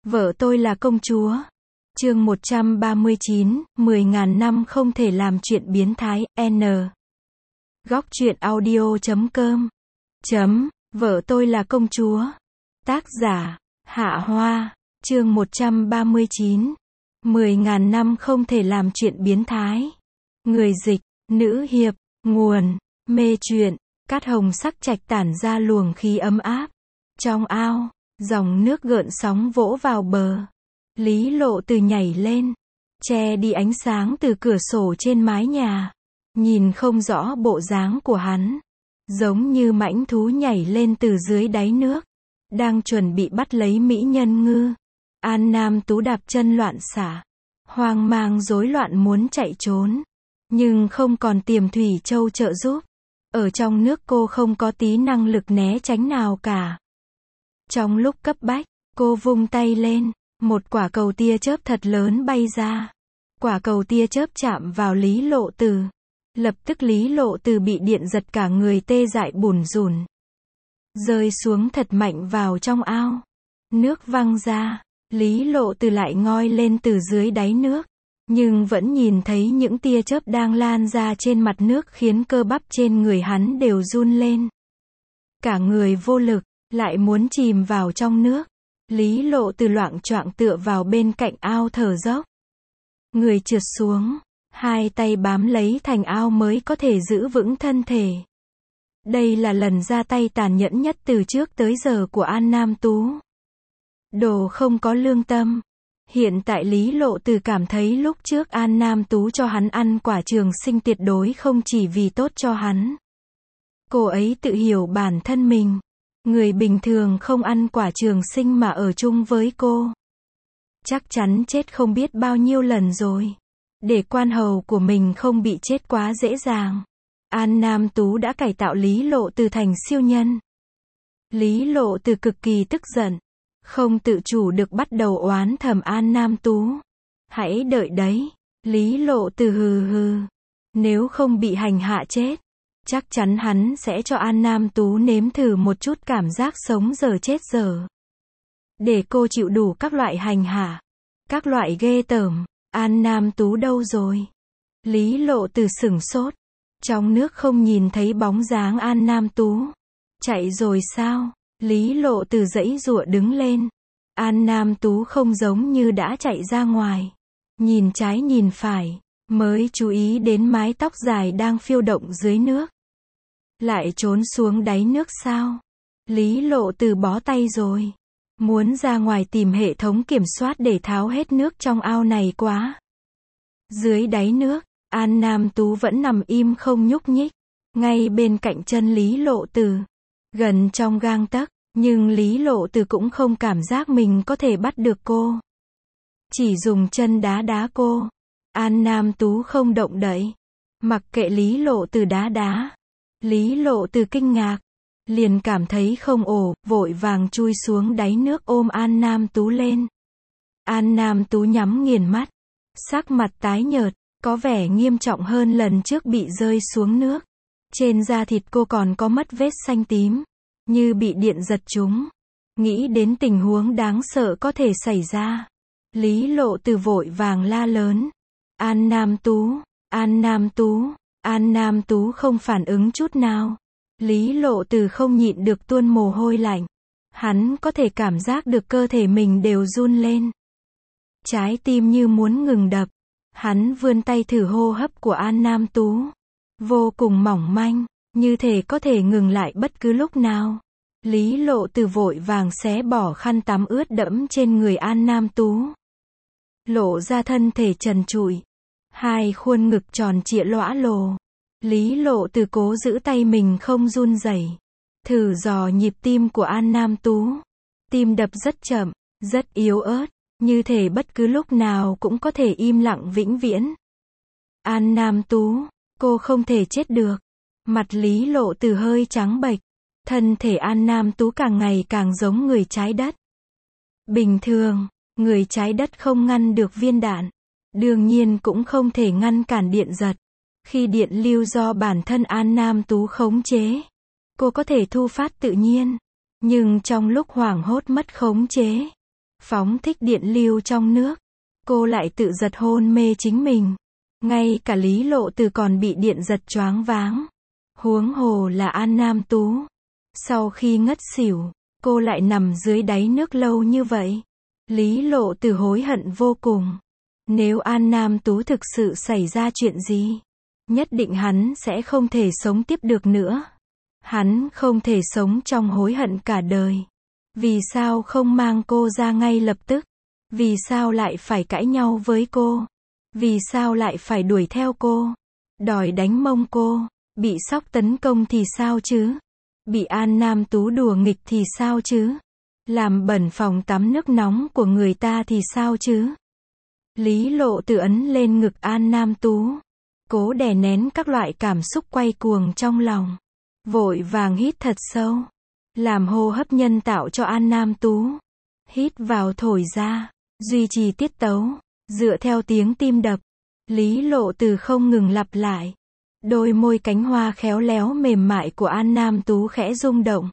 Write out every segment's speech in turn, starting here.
Vợ tôi là công chúa. Chương 139, 10.000 năm không thể làm chuyện biến thái, N. Góc truyện audio.com. Vợ tôi là công chúa. Tác giả, Hạ Hoa. Chương 139. 10.000 năm không thể làm chuyện biến thái. Người dịch, nữ hiệp, nguồn, mê truyện, cát hồng sắc trạch tản ra luồng khí ấm áp. Trong ao, dòng nước gợn sóng vỗ vào bờ. Lý Lộ Từ nhảy lên, che đi ánh sáng từ cửa sổ trên mái nhà. Nhìn không rõ bộ dáng của hắn, giống như mãnh thú nhảy lên từ dưới đáy nước, đang chuẩn bị bắt lấy mỹ nhân ngư. An Nam Tú đạp chân loạn xả, hoang mang rối loạn muốn chạy trốn, nhưng không còn Tiềm Thủy Châu trợ giúp. Ở trong nước cô không có tí năng lực né tránh nào cả. Trong lúc cấp bách, cô vung tay lên, một quả cầu tia chớp thật lớn bay ra. Quả cầu tia chớp chạm vào Lý Lộ Từ. Lập tức Lý Lộ Từ bị điện giật cả người tê dại bủn rủn, rơi xuống thật mạnh vào trong ao. Nước văng ra, Lý Lộ Từ lại ngoi lên từ dưới đáy nước, nhưng vẫn nhìn thấy những tia chớp đang lan ra trên mặt nước khiến cơ bắp trên người hắn đều run lên. Cả người vô lực, lại muốn chìm vào trong nước. Lý Lộ Từ loạng choạng tựa vào bên cạnh ao thở dốc. Người trượt xuống, hai tay bám lấy thành ao mới có thể giữ vững thân thể. Đây là lần ra tay tàn nhẫn nhất từ trước tới giờ của An Nam Tú. Đồ không có lương tâm. Hiện tại Lý Lộ Từ cảm thấy lúc trước An Nam Tú cho hắn ăn quả trường sinh tuyệt đối không chỉ vì tốt cho hắn. Cô ấy tự hiểu bản thân mình. Người bình thường không ăn quả trường sinh mà ở chung với cô, chắc chắn chết không biết bao nhiêu lần rồi. Để quan hầu của mình không bị chết quá dễ dàng, An Nam Tú đã cải tạo Lý Lộ Từ thành siêu nhân. Lý Lộ Từ cực kỳ tức giận, không tự chủ được bắt đầu oán thầm An Nam Tú. Hãy đợi đấy, Lý Lộ Từ hừ hừ. Nếu không bị hành hạ chết, chắc chắn hắn sẽ cho An Nam Tú nếm thử một chút cảm giác sống dở chết dở. Để cô chịu đủ các loại hành hạ, các loại ghê tởm. An Nam Tú đâu rồi? Lý Lộ Từ sửng sốt. Trong nước không nhìn thấy bóng dáng An Nam Tú. Chạy rồi sao? Lý Lộ Từ giãy giụa đứng lên. An Nam Tú không giống như đã chạy ra ngoài. Nhìn trái nhìn phải, mới chú ý đến mái tóc dài đang phiêu động dưới nước. Lại trốn xuống đáy nước sao? Lý Lộ Từ bó tay rồi. Muốn ra ngoài tìm hệ thống kiểm soát để tháo hết nước trong ao này quá. Dưới đáy nước, An Nam Tú vẫn nằm im không nhúc nhích, ngay bên cạnh chân Lý Lộ Từ, gần trong gang tấc, nhưng Lý Lộ Từ cũng không cảm giác mình có thể bắt được cô. Chỉ dùng chân đá đá cô. An Nam Tú không động đậy, mặc kệ Lý Lộ Từ đá đá. Lý Lộ Từ kinh ngạc, liền cảm thấy không ổn, vội vàng chui xuống đáy nước ôm An Nam Tú lên. An Nam Tú nhắm nghiền mắt, sắc mặt tái nhợt, có vẻ nghiêm trọng hơn lần trước bị rơi xuống nước. Trên da thịt cô còn có mất vết xanh tím, như bị điện giật trúng. Nghĩ đến tình huống đáng sợ có thể xảy ra, Lý Lộ Từ vội vàng la lớn. An Nam Tú, An Nam Tú. An Nam Tú không phản ứng chút nào. Lý Lộ Từ không nhịn được tuôn mồ hôi lạnh. Hắn có thể cảm giác được cơ thể mình đều run lên. Trái tim như muốn ngừng đập. Hắn vươn tay thử hô hấp của An Nam Tú. Vô cùng mỏng manh, như thể có thể ngừng lại bất cứ lúc nào. Lý Lộ Từ vội vàng xé bỏ khăn tắm ướt đẫm trên người An Nam Tú. Lộ ra thân thể trần trụi. Hai khuôn ngực tròn trịa lõa lồ. Lý Lộ Từ cố giữ tay mình không run rẩy, thử dò nhịp tim của An Nam Tú. Tim đập rất chậm, rất yếu ớt, như thể bất cứ lúc nào cũng có thể im lặng vĩnh viễn. An Nam Tú, cô không thể chết được. Mặt Lý Lộ Từ hơi trắng bệch, thân thể An Nam Tú càng ngày càng giống người trái đất. Bình thường, người trái đất không ngăn được viên đạn, đương nhiên cũng không thể ngăn cản điện giật. Khi điện lưu do bản thân An Nam Tú khống chế, cô có thể thu phát tự nhiên, nhưng trong lúc hoảng hốt mất khống chế, phóng thích điện lưu trong nước. Cô lại tự giật hôn mê chính mình. Ngay cả Lý Lộ Từ còn bị điện giật choáng váng. Huống hồ là An Nam Tú. Sau khi ngất xỉu, cô lại nằm dưới đáy nước lâu như vậy. Lý Lộ Từ hối hận vô cùng. Nếu An Nam Tú thực sự xảy ra chuyện gì, nhất định hắn sẽ không thể sống tiếp được nữa. Hắn không thể sống trong hối hận cả đời. Vì sao không mang cô ra ngay lập tức? Vì sao lại phải cãi nhau với cô? Vì sao lại phải đuổi theo cô? Đòi đánh mông cô? Bị Sóc tấn công thì sao chứ? Bị An Nam Tú đùa nghịch thì sao chứ? Làm bẩn phòng tắm nước nóng của người ta thì sao chứ? Lý Lộ Từ ấn lên ngực An Nam Tú. Cố đè nén các loại cảm xúc quay cuồng trong lòng. Vội vàng hít thật sâu. Làm hô hấp nhân tạo cho An Nam Tú. Hít vào thổi ra. Duy trì tiết tấu. Dựa theo tiếng tim đập. Lý Lộ Từ không ngừng lặp lại. Đôi môi cánh hoa khéo léo mềm mại của An Nam Tú khẽ rung động.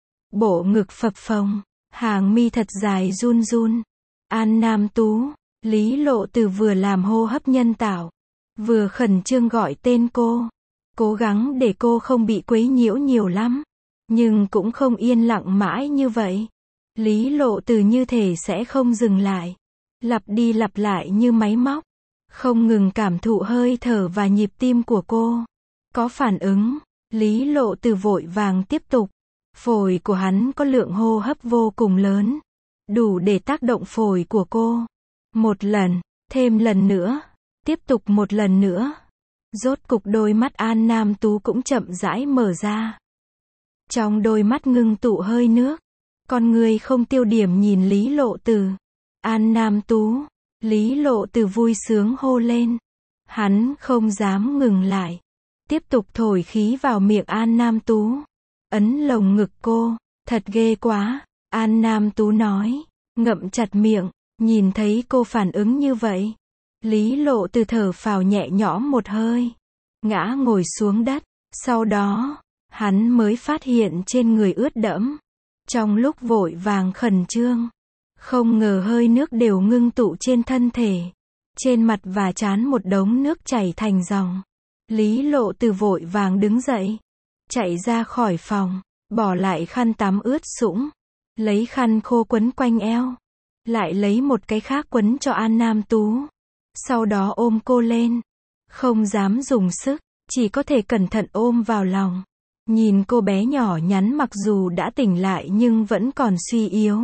Bộ ngực phập phồng. Hàng mi thật dài run run. An Nam Tú. Lý Lộ Từ vừa làm hô hấp nhân tạo. Vừa khẩn trương gọi tên cô. Cố gắng để cô không bị quấy nhiễu nhiều lắm. Nhưng cũng không yên lặng mãi như vậy. Lý Lộ Từ như thể sẽ không dừng lại. Lặp đi lặp lại như máy móc. Không ngừng cảm thụ hơi thở và nhịp tim của cô. Có phản ứng. Lý Lộ Từ vội vàng tiếp tục. Phổi của hắn có lượng hô hấp vô cùng lớn. Đủ để tác động phổi của cô. Một lần. Thêm lần nữa. Tiếp tục một lần nữa. Rốt cục đôi mắt An Nam Tú cũng chậm rãi mở ra. Trong đôi mắt ngưng tụ hơi nước. Con người không tiêu điểm nhìn Lý Lộ Từ. An Nam Tú. Lý Lộ Từ vui sướng hô lên. Hắn không dám ngừng lại. Tiếp tục thổi khí vào miệng An Nam Tú. Ấn lồng ngực cô. Thật ghê quá. An Nam Tú nói. Ngậm chặt miệng. Nhìn thấy cô phản ứng như vậy. Lý Lộ Từ thở phào nhẹ nhõm một hơi. Ngã ngồi xuống đất. Sau đó, hắn mới phát hiện trên người ướt đẫm. Trong lúc vội vàng khẩn trương. Không ngờ hơi nước đều ngưng tụ trên thân thể. Trên mặt và trán một đống nước chảy thành dòng. Lý Lộ Từ vội vàng đứng dậy. Chạy ra khỏi phòng. Bỏ lại khăn tắm ướt sũng. Lấy khăn khô quấn quanh eo. Lại lấy một cái khác quấn cho An Nam Tú. Sau đó ôm cô lên. Không dám dùng sức. Chỉ có thể cẩn thận ôm vào lòng. Nhìn cô bé nhỏ nhắn mặc dù đã tỉnh lại nhưng vẫn còn suy yếu.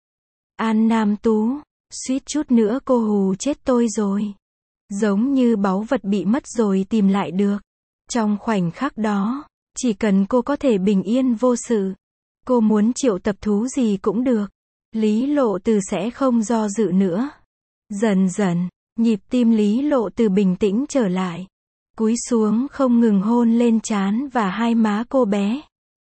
An Nam Tú. Suýt chút nữa cô hù chết tôi rồi. Giống như báu vật bị mất rồi tìm lại được. Trong khoảnh khắc đó. Chỉ cần cô có thể bình yên vô sự. Cô muốn triệu tập thú gì cũng được. Lý Lộ Từ sẽ không do dự nữa. Dần dần. Nhịp tim Lý Lộ Từ bình tĩnh trở lại. Cúi xuống không ngừng hôn lên trán và hai má cô bé.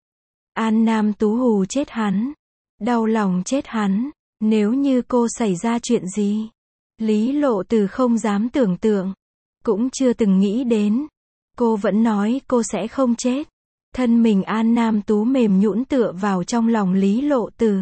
An Nam Tú hù chết hắn. Đau lòng chết hắn. Nếu như cô xảy ra chuyện gì. Lý Lộ Từ không dám tưởng tượng. Cũng chưa từng nghĩ đến. Cô vẫn nói cô sẽ không chết. Thân mình An Nam Tú mềm nhũn tựa vào trong lòng Lý Lộ Từ.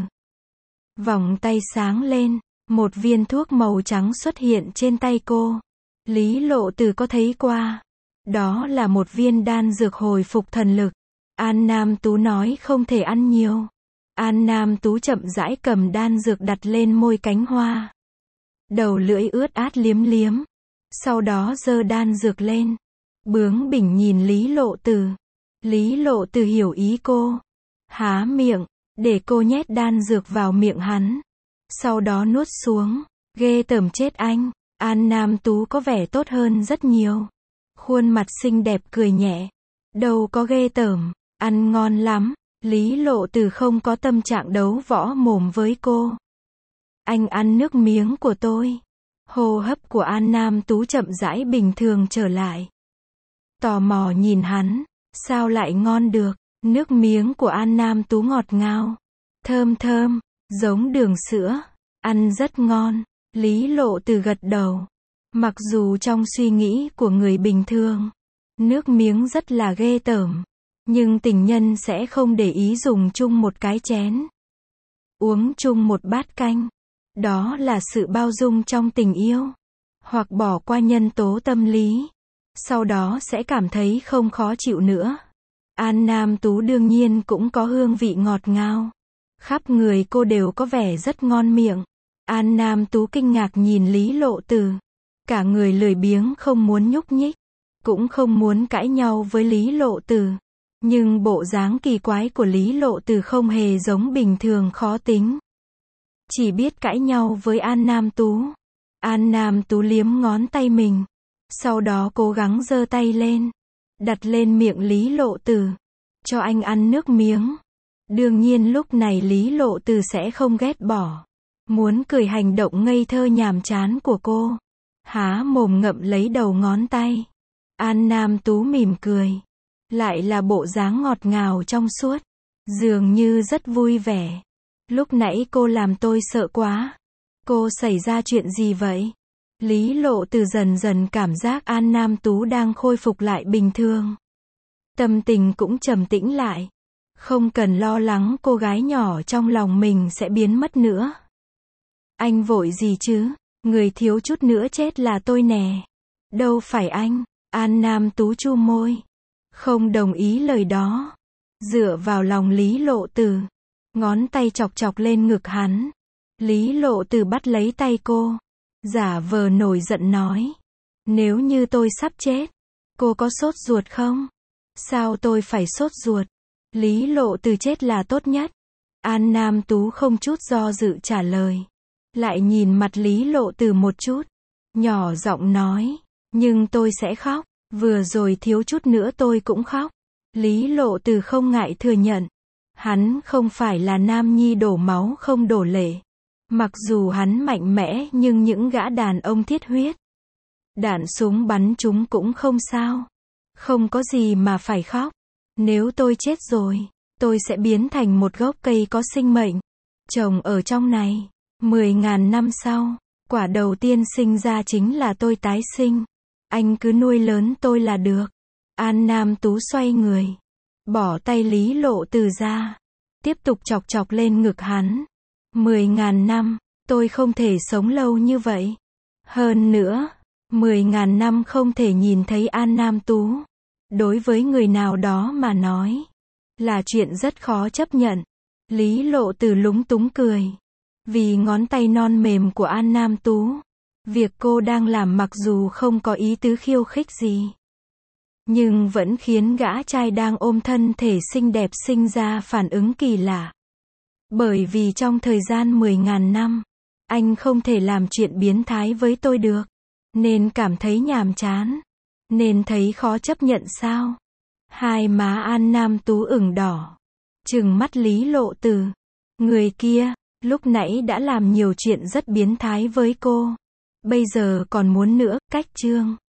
Vòng tay sáng lên. Một viên thuốc màu trắng xuất hiện trên tay cô. Lý Lộ Từ có thấy qua. Đó là một viên đan dược hồi phục thần lực. An Nam Tú nói không thể ăn nhiều. An Nam Tú chậm rãi cầm đan dược đặt lên môi cánh hoa. Đầu lưỡi ướt át liếm liếm. Sau đó giơ đan dược lên. Bướng bỉnh nhìn Lý Lộ Từ. Lý Lộ Từ hiểu ý cô. Há miệng. Để cô nhét đan dược vào miệng hắn. Sau đó nuốt xuống. Ghê tởm chết anh. An Nam Tú có vẻ tốt hơn rất nhiều. Khuôn mặt xinh đẹp cười nhẹ. Đâu có ghê tởm. Ăn ngon lắm. Lý Lộ Từ không có tâm trạng đấu võ mồm với cô. Anh ăn nước miếng của tôi. Hô hấp của An Nam Tú chậm rãi bình thường trở lại. Tò mò nhìn hắn. Sao lại ngon được. Nước miếng của An Nam Tú ngọt ngào. Thơm thơm. Giống đường sữa. Ăn rất ngon. Lý Lộ Từ gật đầu. Mặc dù trong suy nghĩ của người bình thường. Nước miếng rất là ghê tởm. Nhưng tình nhân sẽ không để ý dùng chung một cái chén. Uống chung một bát canh. Đó là sự bao dung trong tình yêu. Hoặc bỏ qua nhân tố tâm lý. Sau đó sẽ cảm thấy không khó chịu nữa. An Nam Tú đương nhiên cũng có hương vị ngọt ngào. Khắp người cô đều có vẻ rất ngon miệng. An Nam Tú kinh ngạc nhìn Lý Lộ Tử. Cả người lười biếng không muốn nhúc nhích. Cũng không muốn cãi nhau với Lý Lộ Tử. Nhưng bộ dáng kỳ quái của Lý Lộ Tử không hề giống bình thường khó tính. Chỉ biết cãi nhau với An Nam Tú. An Nam Tú liếm ngón tay mình. Sau đó cố gắng giơ tay lên. Đặt lên miệng Lý Lộ Tử. Cho anh ăn nước miếng. Đương nhiên lúc này Lý Lộ Tử sẽ không ghét bỏ. Muốn cười hành động ngây thơ nhàm chán của cô. Há mồm ngậm lấy đầu ngón tay. An Nam Tú mỉm cười. Lại là bộ dáng ngọt ngào trong suốt. Dường như rất vui vẻ. Lúc nãy cô làm tôi sợ quá. Cô xảy ra chuyện gì vậy? Lý Lộ Tử dần dần cảm giác An Nam Tú đang khôi phục lại bình thường. Tâm tình cũng trầm tĩnh lại. Không cần lo lắng cô gái nhỏ trong lòng mình sẽ biến mất nữa. Anh vội gì chứ? Người thiếu chút nữa chết là tôi nè. Đâu phải anh. An Nam Tú chu môi. Không đồng ý lời đó. Dựa vào lòng Lý Lộ Tử. Ngón tay chọc chọc lên ngực hắn. Lý Lộ Tử bắt lấy tay cô. Giả vờ nổi giận nói. Nếu như tôi sắp chết. Cô có sốt ruột không? Sao tôi phải sốt ruột? Lý Lộ Tử chết là tốt nhất. An Nam Tú không chút do dự trả lời. Lại nhìn mặt Lý Lộ Tử một chút. Nhỏ giọng nói. Nhưng tôi sẽ khóc. Vừa rồi thiếu chút nữa tôi cũng khóc. Lý Lộ Tử không ngại thừa nhận. Hắn không phải là nam nhi đổ máu không đổ lệ. Mặc dù hắn mạnh mẽ nhưng những gã đàn ông thiết huyết. Đạn súng bắn chúng cũng không sao. Không có gì mà phải khóc. Nếu tôi chết rồi, tôi sẽ biến thành một gốc cây có sinh mệnh. Trồng ở trong này. 10.000 năm sau, quả đầu tiên sinh ra chính là tôi tái sinh. Anh cứ nuôi lớn tôi là được. An Nam Tú xoay người. Bỏ tay Lý Lộ Tử ra. Tiếp tục chọc chọc lên ngực hắn. 10.000 năm, tôi không thể sống lâu như vậy. Hơn nữa, 10.000 năm không thể nhìn thấy An Nam Tú. Đối với người nào đó mà nói, là chuyện rất khó chấp nhận. Lý Lộ Tử lúng túng cười. Vì ngón tay non mềm của An Nam Tú. Việc cô đang làm mặc dù không có ý tứ khiêu khích gì. Nhưng vẫn khiến gã trai đang ôm thân thể xinh đẹp sinh ra phản ứng kỳ lạ. Bởi vì trong thời gian 10.000 năm, anh không thể làm chuyện biến thái với tôi được. Nên cảm thấy nhàm chán. Nên thấy khó chấp nhận sao? Hai má An Nam Tú ửng đỏ. Trừng mắt Lý Lộ Tử. Người kia, lúc nãy đã làm nhiều chuyện rất biến thái với cô. Bây giờ còn muốn nữa, cách chương.